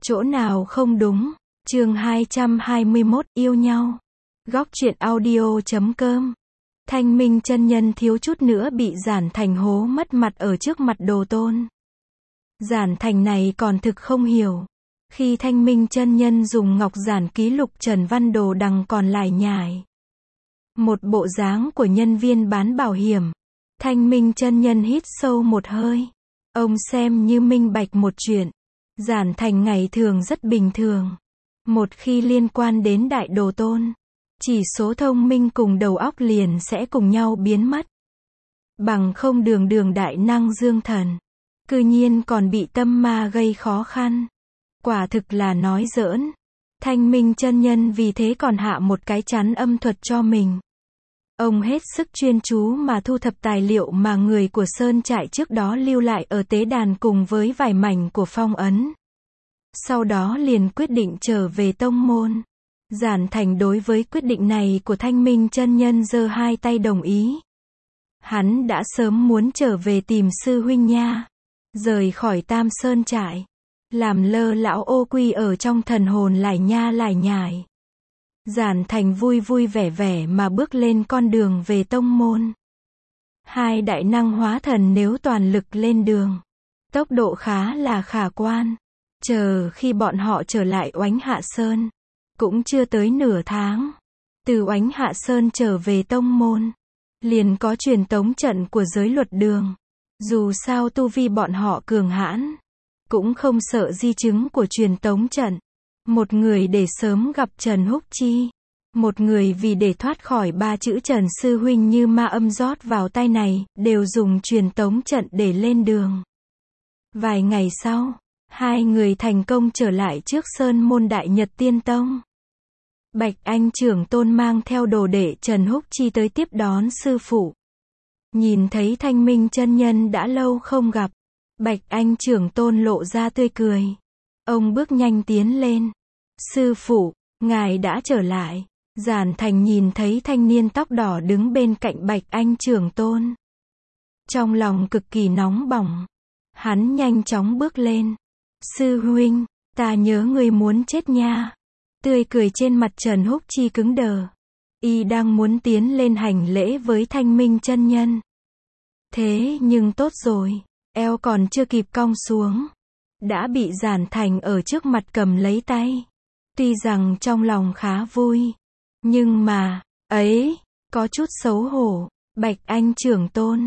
Chỗ nào không đúng? Chương 221, yêu nhau. Góc truyện audio.com. Thanh Minh chân nhân thiếu chút nữa bị Giản Thành hố mất mặt ở trước mặt Đồ Tôn. Giản Thành này còn thực không hiểu. Khi Thanh Minh chân nhân dùng ngọc giản ký lục Trần Văn Đồ Đằng còn lải nhải. Một bộ dáng của nhân viên bán bảo hiểm. Thanh Minh chân nhân hít sâu một hơi. Ông xem như minh bạch một chuyện. Giản Thành ngày thường rất bình thường. Một khi liên quan đến Đại Đồ Tôn, chỉ số thông minh cùng đầu óc liền sẽ cùng nhau biến mất. Bằng không đường đại năng dương thần. Cư nhiên còn bị tâm ma gây khó khăn. Quả thực là nói giỡn. Thanh Minh chân nhân vì thế còn hạ một cái chắn âm thuật cho mình. Ông hết sức chuyên chú mà thu thập tài liệu mà người của Sơn Trại trước đó lưu lại ở tế đàn cùng với vài mảnh của phong ấn. Sau đó liền quyết định trở về tông môn. Giản Thành đối với quyết định này của Thanh Minh chân nhân giơ hai tay đồng ý. Hắn đã sớm muốn trở về tìm sư huynh nha. Rời khỏi Tam Sơn Trại. Làm lơ lão ô quy ở trong thần hồn lải nha lải nhải. Giản Thành vui vui vẻ vẻ mà bước lên con đường về tông môn. Hai đại năng hóa thần nếu toàn lực lên đường, tốc độ khá là khả quan. Chờ khi bọn họ trở lại Oánh Hạ Sơn, cũng chưa tới nửa tháng. Từ Oánh Hạ Sơn trở về tông môn, liền có truyền tống trận của giới luật đường. Dù sao tu vi bọn họ cường hãn, cũng không sợ di chứng của truyền tống trận. Một người để sớm gặp Trần Húc Chi, một người vì để thoát khỏi ba chữ Trần Sư Huynh như ma âm rót vào tai này, đều dùng truyền tống trận để lên đường. Vài ngày sau, hai người thành công trở lại trước Sơn môn Đại Nhật Tiên Tông. Bạch Anh trưởng tôn mang theo đồ đệ Trần Húc Chi tới tiếp đón sư phụ. Nhìn thấy Thanh Minh chân nhân đã lâu không gặp, Bạch Anh trưởng tôn lộ ra tươi cười. Ông bước nhanh tiến lên. Sư phụ, ngài đã trở lại. Giản Thành nhìn thấy thanh niên tóc đỏ đứng bên cạnh Bạch Anh trưởng tôn. Trong lòng cực kỳ nóng bỏng. Hắn nhanh chóng bước lên. Sư huynh, ta nhớ ngươi muốn chết nha. Tươi cười trên mặt Trần Húc Chi cứng đờ. Y đang muốn tiến lên hành lễ với Thanh Minh chân nhân. Thế nhưng tốt rồi, eo còn chưa kịp cong xuống, đã bị Giản Thành ở trước mặt cầm lấy tay. Tuy rằng trong lòng khá vui, nhưng mà, có chút xấu hổ. Bạch Anh trưởng tôn,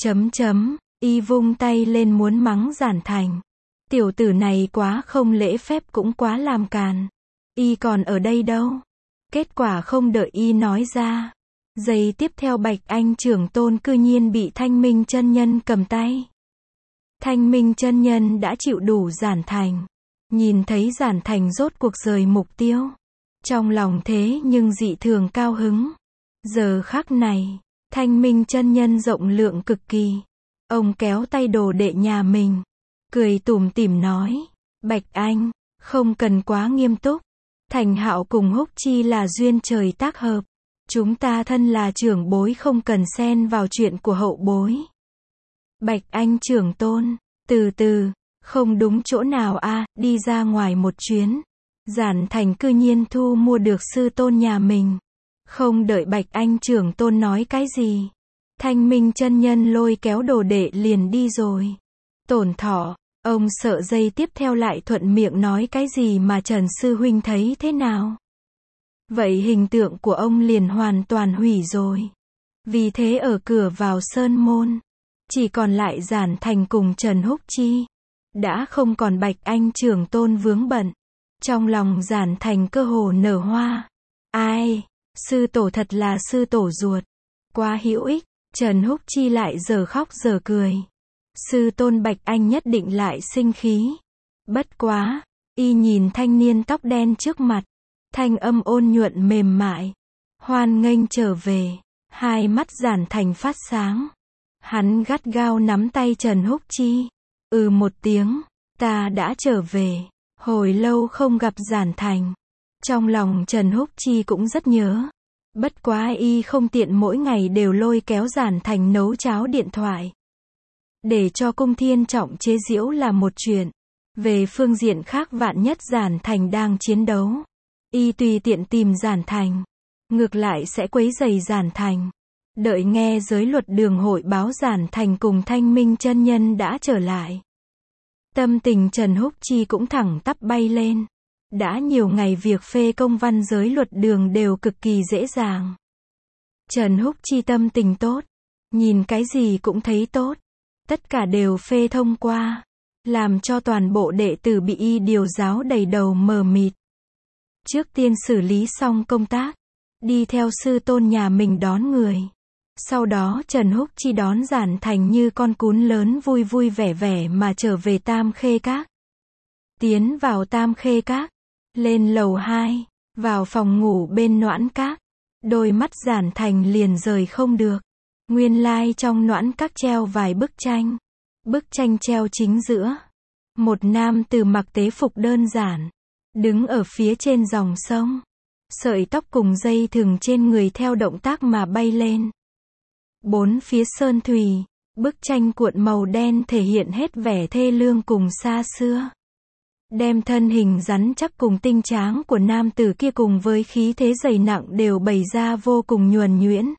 y vung tay lên muốn mắng Giản Thành. Tiểu tử này quá không lễ phép cũng quá làm càn. Y còn ở đây đâu? Kết quả không đợi y nói ra. Giây tiếp theo Bạch Anh trưởng tôn cư nhiên bị Thanh Minh chân nhân cầm tay. Thanh Minh chân nhân đã chịu đủ Giản Thành. Nhìn thấy Giản Thành rốt cuộc rời mục tiêu. Trong lòng thế nhưng dị thường cao hứng. Giờ khắc này, Thanh Minh chân nhân rộng lượng cực kỳ. Ông kéo tay đồ đệ nhà mình. Cười tủm tỉm nói. Bạch Anh, không cần quá nghiêm túc. Thành Hạo cùng Húc Chi là duyên trời tác hợp. Chúng ta thân là trưởng bối không cần xen vào chuyện của hậu bối. Bạch Anh trưởng tôn, từ từ, không đúng chỗ nào a, đi ra ngoài một chuyến. Giản Thành cư nhiên thu mua được sư tôn nhà mình. Không đợi Bạch Anh trưởng tôn nói cái gì. Thanh Minh chân nhân lôi kéo đồ đệ liền đi rồi. Tổn thọ, ông sợ giây tiếp theo lại thuận miệng nói cái gì mà Trần Sư Huynh thấy thế nào. Vậy hình tượng của ông liền hoàn toàn hủy rồi. Vì thế ở cửa vào Sơn môn, chỉ còn lại Giản Thành cùng Trần Húc Chi. Đã không còn Bạch Anh trưởng tôn vướng bận. Trong lòng Giản Thành cơ hồ nở hoa. Ai, sư tổ thật là sư tổ ruột. Quá hữu ích. Trần Húc Chi lại giờ khóc giờ cười. Sư tôn Bạch Anh nhất định lại sinh khí. Bất quá, y nhìn thanh niên tóc đen trước mặt. Thanh âm ôn nhuận mềm mại. Hoan nghênh trở về. Hai mắt Giản Thành phát sáng. Hắn gắt gao nắm tay Trần Húc Chi. Một tiếng. Ta đã trở về. Hồi lâu không gặp Giản Thành. Trong lòng Trần Húc Chi cũng rất nhớ. Bất quá y không tiện mỗi ngày đều lôi kéo Giản Thành nấu cháo điện thoại. Để cho Cung Thiên Trọng chế giễu là một chuyện. Về phương diện khác vạn nhất Giản Thành đang chiến đấu, y tùy tiện tìm Giản Thành, ngược lại sẽ quấy rầy Giản Thành. Đợi nghe giới luật đường hội báo Giản Thành cùng Thanh Minh chân nhân đã trở lại. Tâm tình Trần Húc Chi cũng thẳng tắp bay lên. Đã nhiều ngày việc phê công văn giới luật đường đều cực kỳ dễ dàng. Trần Húc Chi tâm tình tốt, nhìn cái gì cũng thấy tốt, tất cả đều phê thông qua, làm cho toàn bộ đệ tử bị y điều giáo đầy đầu mờ mịt. Trước tiên xử lý xong công tác, đi theo sư tôn nhà mình đón người. Sau đó Trần Húc Chi đón Giản Thành như con cún lớn vui vui vẻ vẻ mà trở về Tam Khê Các. Tiến vào Tam Khê Các, lên lầu 2, vào phòng ngủ bên Noãn Các. Đôi mắt Giản Thành liền rời không được. Nguyên lai trong Noãn Các treo vài bức tranh. Bức tranh treo chính giữa. Một nam tử mặc tế phục đơn giản, đứng ở phía trên dòng sông. Sợi tóc cùng dây thừng trên người theo động tác mà bay lên. Bốn phía sơn thủy, bức tranh cuộn màu đen thể hiện hết vẻ thê lương cùng xa xưa. Đem thân hình rắn chắc cùng tinh tráng của nam tử kia cùng với khí thế dày nặng đều bày ra vô cùng nhuần nhuyễn.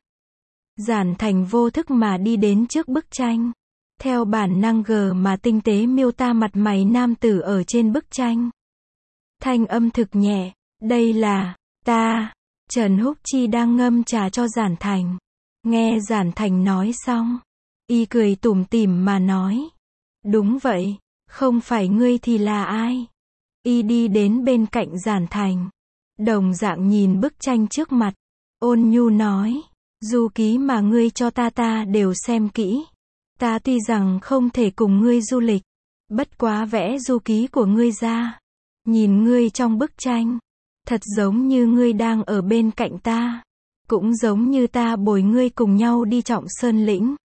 Giản Thành vô thức mà đi đến trước bức tranh. Theo bản năng mà tinh tế miêu tả mặt mày nam tử ở trên bức tranh. Thanh âm thực nhẹ, đây là, ta. Trần Húc Chi đang ngâm trà cho Giản Thành. Nghe Giản Thành nói xong, y cười tủm tỉm mà nói. Đúng vậy, không phải ngươi thì là ai? Y đi đến bên cạnh Giản Thành, đồng dạng nhìn bức tranh trước mặt, ôn nhu nói, du ký mà ngươi cho ta đều xem kỹ. Ta tuy rằng không thể cùng ngươi du lịch, bất quá vẽ du ký của ngươi ra, nhìn ngươi trong bức tranh, thật giống như ngươi đang ở bên cạnh ta, cũng giống như ta bồi ngươi cùng nhau đi Trọng Sơn lĩnh.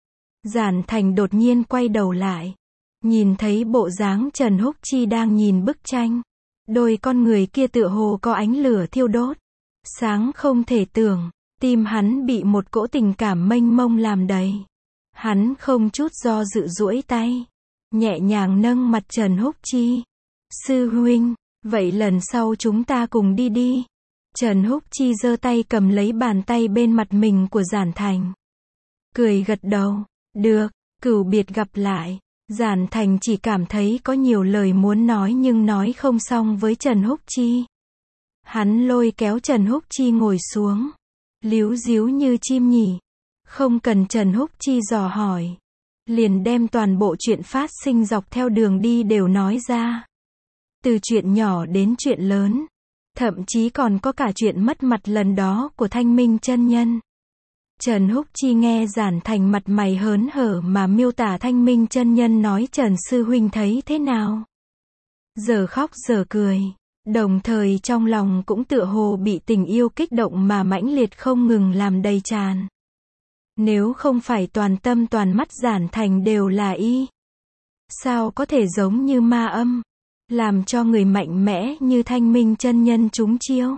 Giản Thành đột nhiên quay đầu lại, nhìn thấy bộ dáng Trần Húc Chi đang nhìn bức tranh, đôi con người kia tựa hồ có ánh lửa thiêu đốt, sáng không thể tưởng, tim hắn bị một cỗ tình cảm mênh mông làm đầy. Hắn không chút do dự duỗi tay, nhẹ nhàng nâng mặt Trần Húc Chi. Sư huynh, vậy lần sau chúng ta cùng đi đi. Trần Húc Chi giơ tay cầm lấy bàn tay bên mặt mình của Giản Thành. Cười gật đầu, được, cửu biệt gặp lại. Giản Thành chỉ cảm thấy có nhiều lời muốn nói nhưng nói không xong với Trần Húc Chi. Hắn lôi kéo Trần Húc Chi ngồi xuống, líu díu như chim nhỉ. Không cần Trần Húc Chi dò hỏi, liền đem toàn bộ chuyện phát sinh dọc theo đường đi đều nói ra. Từ chuyện nhỏ đến chuyện lớn, thậm chí còn có cả chuyện mất mặt lần đó của Thanh Minh chân nhân. Trần Húc Chi nghe Giản Thành mặt mày hớn hở mà miêu tả Thanh Minh chân nhân nói Trần sư huynh thấy thế nào. Giờ khóc giờ cười, đồng thời trong lòng cũng tựa hồ bị tình yêu kích động mà mãnh liệt không ngừng làm đầy tràn. Nếu không phải toàn tâm toàn mắt Giản Thành đều là y, sao có thể giống như ma âm, làm cho người mạnh mẽ như Thanh Minh chân nhân trúng chiêu.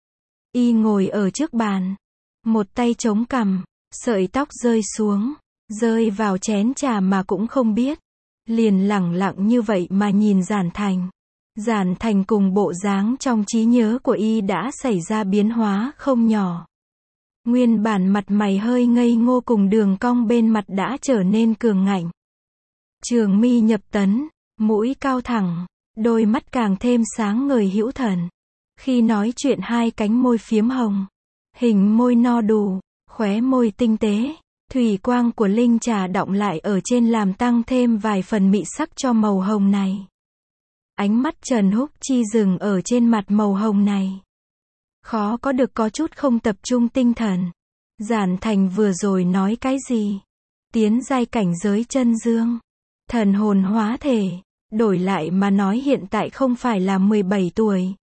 Y ngồi ở trước bàn, một tay chống cằm, sợi tóc rơi xuống, rơi vào chén trà mà cũng không biết, liền lẳng lặng như vậy mà nhìn Giản Thành. Giản Thành cùng bộ dáng trong trí nhớ của y đã xảy ra biến hóa không nhỏ. Nguyên bản mặt mày hơi ngây ngô cùng đường cong bên mặt đã trở nên cường ngạnh. Trường mi nhập tấn, mũi cao thẳng, đôi mắt càng thêm sáng ngời hữu thần. Khi nói chuyện hai cánh môi phiếm hồng, hình môi no đủ, khóe môi tinh tế, thủy quang của linh trà đọng lại ở trên làm tăng thêm vài phần mị sắc cho màu hồng này. Ánh mắt Trần Húc Chi dừng ở trên mặt màu hồng này. Khó có được có chút không tập trung tinh thần. Giản Thành vừa rồi nói cái gì? Tiến giai cảnh giới chân dương, thần hồn hóa thể, đổi lại mà nói hiện tại không phải là 17 tuổi,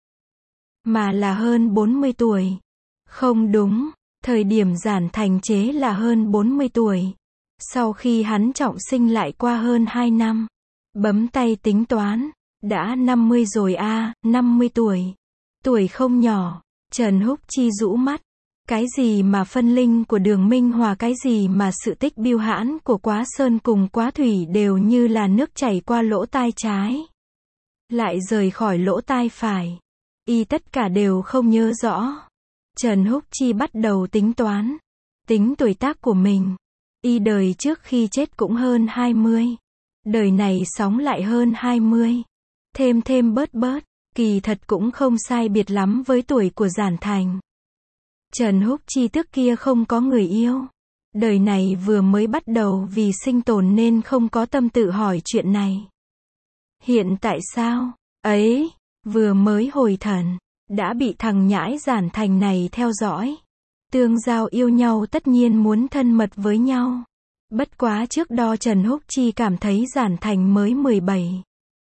mà là hơn 40 tuổi. Không đúng, thời điểm Giản Thành chế là hơn 40 tuổi. Sau khi hắn trọng sinh lại qua hơn 2 năm, bấm tay tính toán, đã 50 rồi a, 50 tuổi. Tuổi không nhỏ. Trần Húc Chi rũ mắt, cái gì mà phân linh của Đường Minh Hòa, cái gì mà sự tích biêu hãn của Quá Sơn cùng Quá Thủy đều như là nước chảy qua lỗ tai trái. lại rời khỏi lỗ tai phải. Y tất cả đều không nhớ rõ. Trần Húc Chi bắt đầu tính toán. Tính tuổi tác của mình. Y đời trước khi chết cũng hơn 20. Đời này sống lại hơn 20. Thêm bớt, kỳ thật cũng không sai biệt lắm với tuổi của Giản Thành. Trần Húc Chi trước kia không có người yêu. Đời này vừa mới bắt đầu vì sinh tồn nên không có tâm tự hỏi chuyện này. Hiện tại sao? Ấy, vừa mới hồi thần, đã bị thằng nhãi Giản Thành này theo dõi. Tương giao yêu nhau tất nhiên muốn thân mật với nhau. Bất quá trước đó Trần Húc Chi cảm thấy Giản Thành mới 17.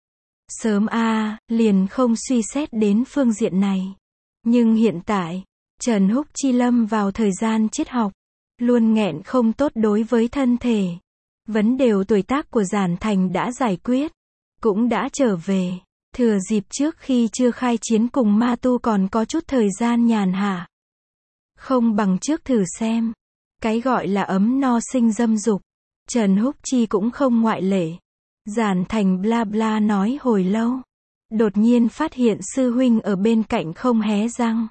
Sớm liền không suy xét đến phương diện này. Nhưng hiện tại, Trần Húc Chi lâm vào thời gian triết học. Luôn nghẹn không tốt đối với thân thể. Vấn đề tuổi tác của Giản Thành đã giải quyết. Cũng đã trở về. Thừa dịp trước khi chưa khai chiến cùng ma tu còn có chút thời gian nhàn hạ. Không bằng trước thử xem. Cái gọi là ấm no sinh dâm dục. Trần Húc Chi cũng không ngoại lệ. Giản Thành bla bla nói hồi lâu. Đột nhiên phát hiện sư huynh ở bên cạnh không hé răng.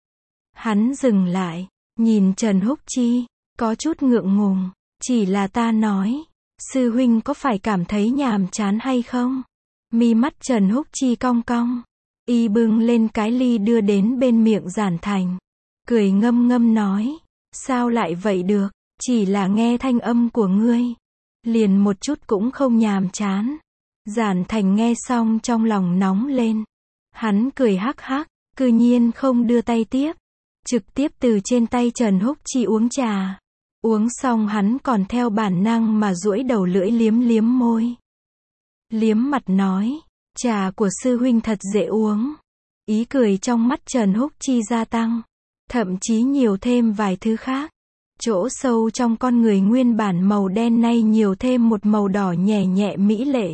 Hắn dừng lại. Nhìn Trần Húc Chi. Có chút ngượng ngùng. Chỉ là ta nói. Sư huynh có phải cảm thấy nhàm chán hay không? Mi mắt Trần Húc Chi cong cong. Y bưng lên cái ly đưa đến bên miệng Giản Thành. Cười ngâm ngâm nói. Sao lại vậy được? Chỉ là nghe thanh âm của ngươi. Liền một chút cũng không nhàm chán. Giản Thành nghe xong trong lòng nóng lên. Hắn cười hắc hắc. Cư nhiên không đưa tay tiếp. Trực tiếp từ trên tay Trần Húc Chi uống trà. Uống xong hắn còn theo bản năng mà duỗi đầu lưỡi liếm liếm môi. Liếm mặt nói. Trà của sư huynh thật dễ uống. Ý cười trong mắt Trần Húc Chi gia tăng. Thậm chí nhiều thêm vài thứ khác. Chỗ sâu trong con người nguyên bản màu đen nay nhiều thêm một màu đỏ nhẹ nhẹ mỹ lệ.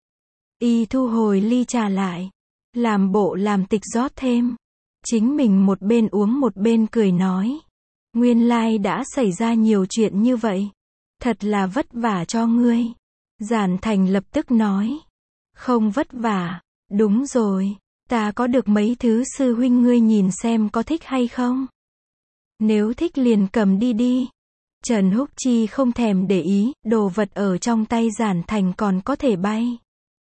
Y thu hồi ly trà lại. Làm bộ làm tịch rót thêm. Chính mình một bên uống một bên cười nói. Nguyên lai đã xảy ra nhiều chuyện như vậy. Thật là vất vả cho ngươi. Giản Thành lập tức nói. Không vất vả. Đúng rồi. Ta có được mấy thứ sư huynh ngươi nhìn xem có thích hay không? Nếu thích liền cầm đi đi. Trần Húc Chi không thèm để ý, đồ vật ở trong tay Giản Thành còn có thể bay.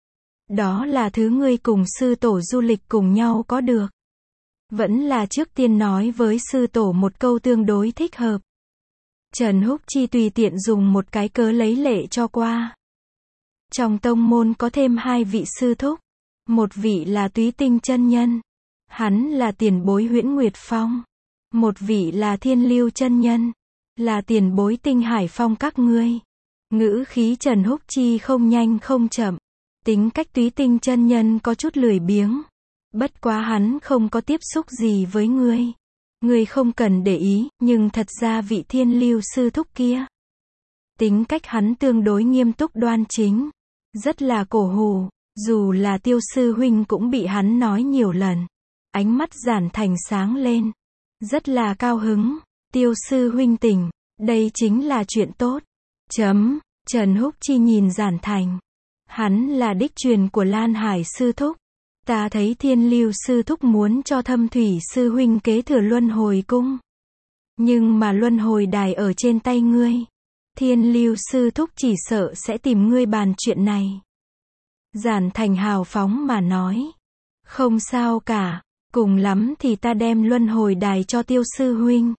Đó là thứ ngươi cùng sư tổ du lịch cùng nhau có được. Vẫn là trước tiên nói với sư tổ một câu tương đối thích hợp. Trần Húc Chi tùy tiện dùng một cái cớ lấy lệ cho qua. Trong tông môn có thêm 2 vị sư thúc. Một vị là Túy Tinh chân nhân. Hắn là tiền bối Huyễn Nguyệt Phong. Một vị là Thiên Lưu chân nhân. Là tiền bối Tinh Hải Phong các ngươi. Ngữ khí Trần Húc Chi không nhanh không chậm. Tính cách Túy Tinh chân nhân có chút lười biếng. Bất quá hắn không có tiếp xúc gì với ngươi. Ngươi không cần để ý, nhưng thật ra vị Thiên Lưu sư thúc kia. Tính cách hắn tương đối nghiêm túc đoan chính. Rất là cổ hủ. Dù là Tiêu sư huynh cũng bị hắn nói nhiều lần. Ánh mắt Giản Thành sáng lên. Rất là cao hứng. Tiêu sư huynh tỉnh. Đây chính là chuyện tốt. Trần Húc Chi nhìn Giản Thành. Hắn là đích truyền của Lan Hải sư thúc. Ta thấy Thiên Lưu sư thúc muốn cho Thâm Thủy sư huynh kế thừa Luân Hồi cung. Nhưng mà Luân Hồi đài ở trên tay ngươi. Thiên Lưu sư thúc chỉ sợ sẽ tìm ngươi bàn chuyện này. Giản Thành hào phóng mà nói. Không sao cả. Cùng lắm thì ta đem Luân Hồi đài cho Tiêu sư huynh.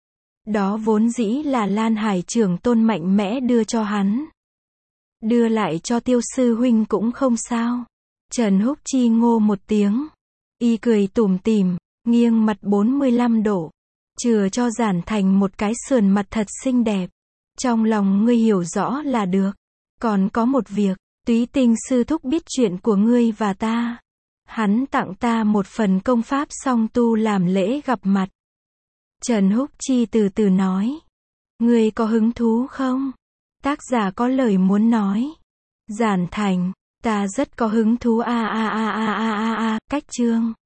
Đó vốn dĩ là Lan Hải trưởng tôn mạnh mẽ đưa cho hắn. Đưa lại cho Tiêu sư huynh cũng không sao. Trần Húc Chi ngô một tiếng. Y cười tủm tỉm, nghiêng mặt 45 độ. Chừa cho Giản Thành một cái sườn mặt thật xinh đẹp. Trong lòng ngươi hiểu rõ là được. Còn có một việc, Túy Tinh sư thúc biết chuyện của ngươi và ta. Hắn tặng ta một phần công pháp song tu làm lễ gặp mặt. Trần Húc Chi từ từ nói. Ngươi có hứng thú không? Tác giả có lời muốn nói. Giản Thành, ta rất có hứng thú cách chương.